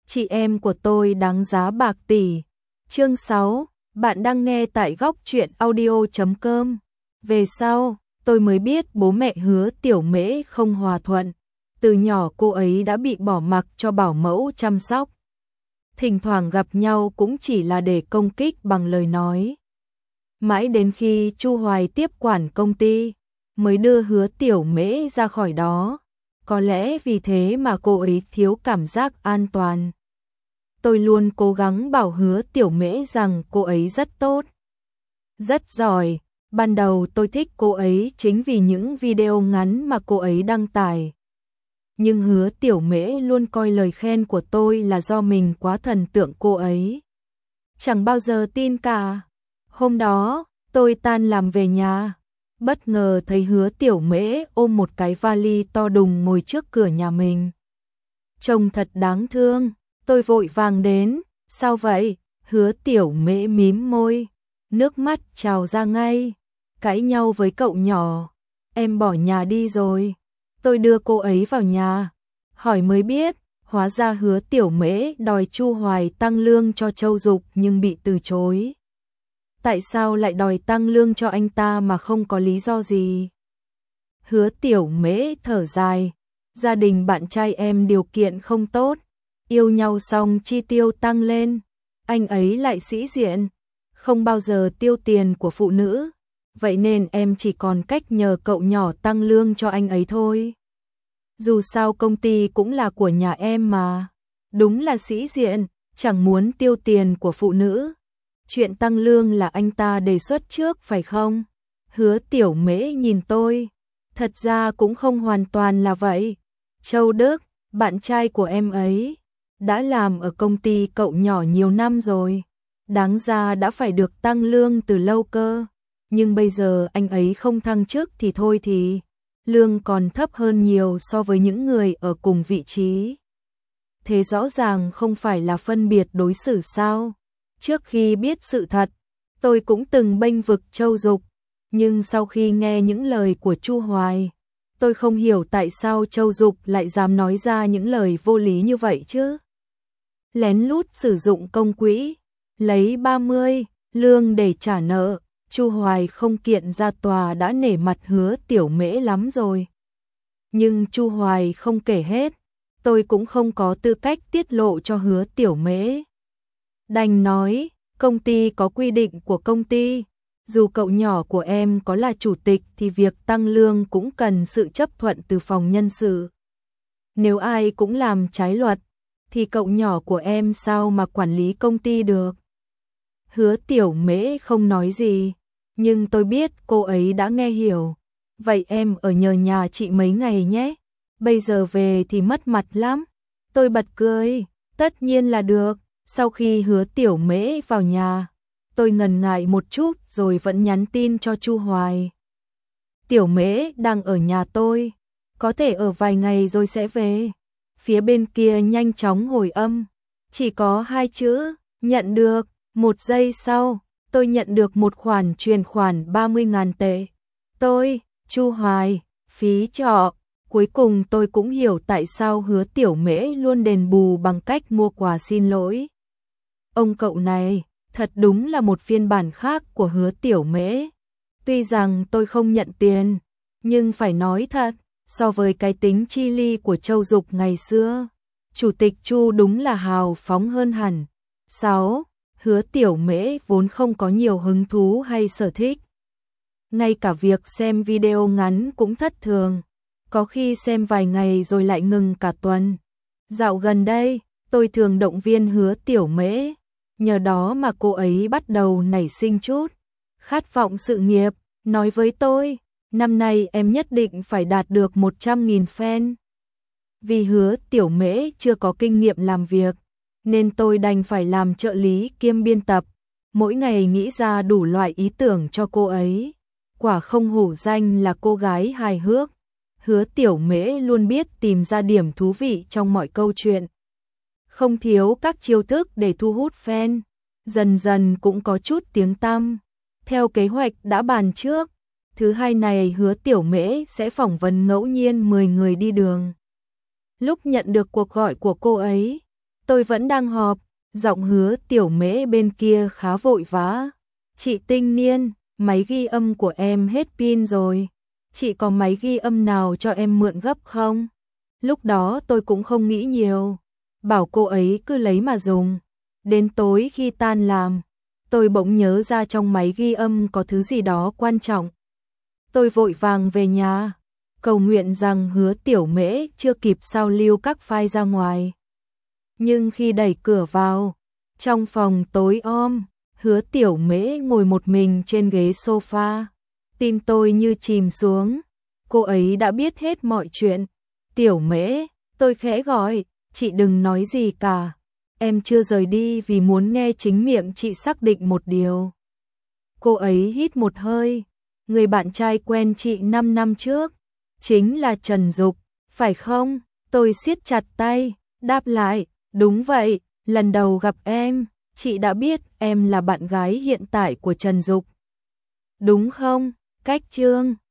Chị em của tôi đáng giá bạc tỷ. Chương 6, bạn đang nghe tại góc truyện audio.com. Về sau, tôi mới biết bố mẹ Hứa Tiểu Mễ không hòa thuận. Từ nhỏ cô ấy đã bị bỏ mặc cho bảo mẫu chăm sóc. Thỉnh thoảng gặp nhau cũng chỉ là để công kích bằng lời nói. Mãi đến khi Chu Hoài tiếp quản công ty, mới đưa Hứa Tiểu Mễ ra khỏi đó. Có lẽ vì thế mà cô ấy thiếu cảm giác an toàn. Tôi luôn cố gắng bảo Hứa Tiểu Mễ rằng cô ấy rất tốt, rất giỏi. Ban đầu tôi thích cô ấy chính vì những video ngắn mà cô ấy đăng tải. Nhưng Hứa Tiểu Mễ luôn coi lời khen của tôi là do mình quá thần tượng cô ấy. Chẳng bao giờ tin cả. Hôm đó, tôi tan làm về nhà, bất ngờ thấy Hứa Tiểu Mễ ôm một cái vali to đùng ngồi trước cửa nhà mình. Trông thật đáng thương, tôi vội vàng đến, sao vậy? Hứa Tiểu Mễ mím môi, nước mắt trào ra ngay. Cãi nhau với cậu nhỏ, em bỏ nhà đi rồi. Tôi đưa cô ấy vào nhà, hỏi mới biết, hóa ra Hứa Tiểu Mễ đòi Chu Hoài tăng lương cho Châu Dục nhưng bị từ chối. Tại sao lại đòi tăng lương cho anh ta mà không có lý do gì? Hứa Tiểu Mễ thở dài, gia đình bạn trai em điều kiện không tốt, yêu nhau xong chi tiêu tăng lên, anh ấy lại sĩ diện, không bao giờ tiêu tiền của phụ nữ, vậy nên em chỉ còn cách nhờ cậu nhỏ tăng lương cho anh ấy thôi. Dù sao công ty cũng là của nhà em mà, đúng là sĩ diện, chẳng muốn tiêu tiền của phụ nữ. Chuyện tăng lương là anh ta đề xuất trước phải không? Hứa Tiểu Mễ nhìn tôi, thật ra cũng không hoàn toàn là vậy. Châu Đức, bạn trai của em ấy, đã làm ở công ty cậu nhỏ nhiều năm rồi, đáng ra đã phải được tăng lương từ lâu cơ. Nhưng bây giờ anh ấy không thăng chức thì thôi thì, lương còn thấp hơn nhiều so với những người ở cùng vị trí. Thế rõ ràng không phải là phân biệt đối xử sao? Trước khi biết sự thật, tôi cũng từng bênh vực Châu Dục, nhưng sau khi nghe những lời của Chu Hoài, tôi không hiểu tại sao Châu Dục lại dám nói ra những lời vô lý như vậy chứ. Lén lút sử dụng công quỹ, lấy 30 lương để trả nợ, Chu Hoài không kiện ra tòa đã nể mặt Hứa Tiểu Mễ lắm rồi. Nhưng Chu Hoài không kể hết, tôi cũng không có tư cách tiết lộ cho Hứa Tiểu Mễ. Đành nói, công ty có quy định của công ty, dù cậu nhỏ của em có là chủ tịch thì việc tăng lương cũng cần sự chấp thuận từ phòng nhân sự. Nếu ai cũng làm trái luật, thì cậu nhỏ của em sao mà quản lý công ty được? Hứa Tiểu Mễ không nói gì, nhưng tôi biết cô ấy đã nghe hiểu. Vậy em ở nhờ nhà chị mấy ngày nhé, bây giờ về thì mất mặt lắm. Tôi bật cười, tất nhiên là được. Sau khi Hứa Tiểu Mễ vào nhà, tôi ngần ngại một chút rồi vẫn nhắn tin cho Chu Hoài. Tiểu Mễ đang ở nhà tôi, có thể ở vài ngày rồi sẽ về. Phía bên kia nhanh chóng hồi âm, chỉ có 2 chữ, nhận được. 1 giây sau, tôi nhận được một khoản chuyển khoản 30.000 tệ. Chu Hoài, phí trọ. Cuối cùng tôi cũng hiểu tại sao Hứa Tiểu Mễ luôn đền bù bằng cách mua quà xin lỗi. Ông cậu này, thật đúng là một phiên bản khác của Hứa Tiểu Mễ. Tuy rằng tôi không nhận tiền, nhưng phải nói thật, so với cái tính chi ly của Châu Dục ngày xưa, Chủ tịch Chu đúng là hào phóng hơn hẳn. 6. Hứa Tiểu Mễ vốn không có nhiều hứng thú hay sở thích. Ngay cả việc xem video ngắn cũng thất thường, có khi xem vài ngày rồi lại ngừng cả tuần. Dạo gần đây, tôi thường động viên Hứa Tiểu Mễ, nhờ đó mà cô ấy bắt đầu nảy sinh chút khát vọng sự nghiệp, nói với tôi, năm nay em nhất định phải đạt được 100.000 fan. Vì Hứa Tiểu Mễ chưa có kinh nghiệm làm việc, nên tôi đành phải làm trợ lý kiêm biên tập, mỗi ngày nghĩ ra đủ loại ý tưởng cho cô ấy. Quả không hổ danh là cô gái hài hước. Hứa Tiểu Mễ luôn biết tìm ra điểm thú vị trong mọi câu chuyện. Không thiếu các chiêu thức để thu hút fan, dần dần cũng có chút tiếng tăm. Theo kế hoạch đã bàn trước, thứ hai này Hứa Tiểu Mễ sẽ phỏng vấn ngẫu nhiên 10 người đi đường. Lúc nhận được cuộc gọi của cô ấy, Tôi vẫn đang họp, giọng Hứa Tiểu Mễ bên kia khá vội vã. Chị Tinh Niên, máy ghi âm của em hết pin rồi. Chị có máy ghi âm nào cho em mượn gấp không? Lúc đó tôi cũng không nghĩ nhiều, bảo cô ấy cứ lấy mà dùng. Đến tối khi tan làm, tôi bỗng nhớ ra trong máy ghi âm có thứ gì đó quan trọng. Tôi vội vàng về nhà, cầu nguyện rằng Hứa Tiểu Mễ chưa kịp sao lưu các file ra ngoài. Nhưng khi đẩy cửa vào, trong phòng tối om, Hứa Tiểu Mễ ngồi một mình trên ghế sofa. Tim tôi như chìm xuống, cô ấy đã biết hết mọi chuyện. Tiểu Mễ, tôi khẽ gọi, chị đừng nói gì cả. Em chưa rời đi vì muốn nghe chính miệng chị xác định một điều. Cô ấy hít một hơi, người bạn trai quen chị 5 năm trước, chính là Trần Dục, phải không? Tôi siết chặt tay, đáp lại, đúng vậy, lần đầu gặp em, chị đã biết em là bạn gái hiện tại của Trần Dục. Đúng không? Cách chương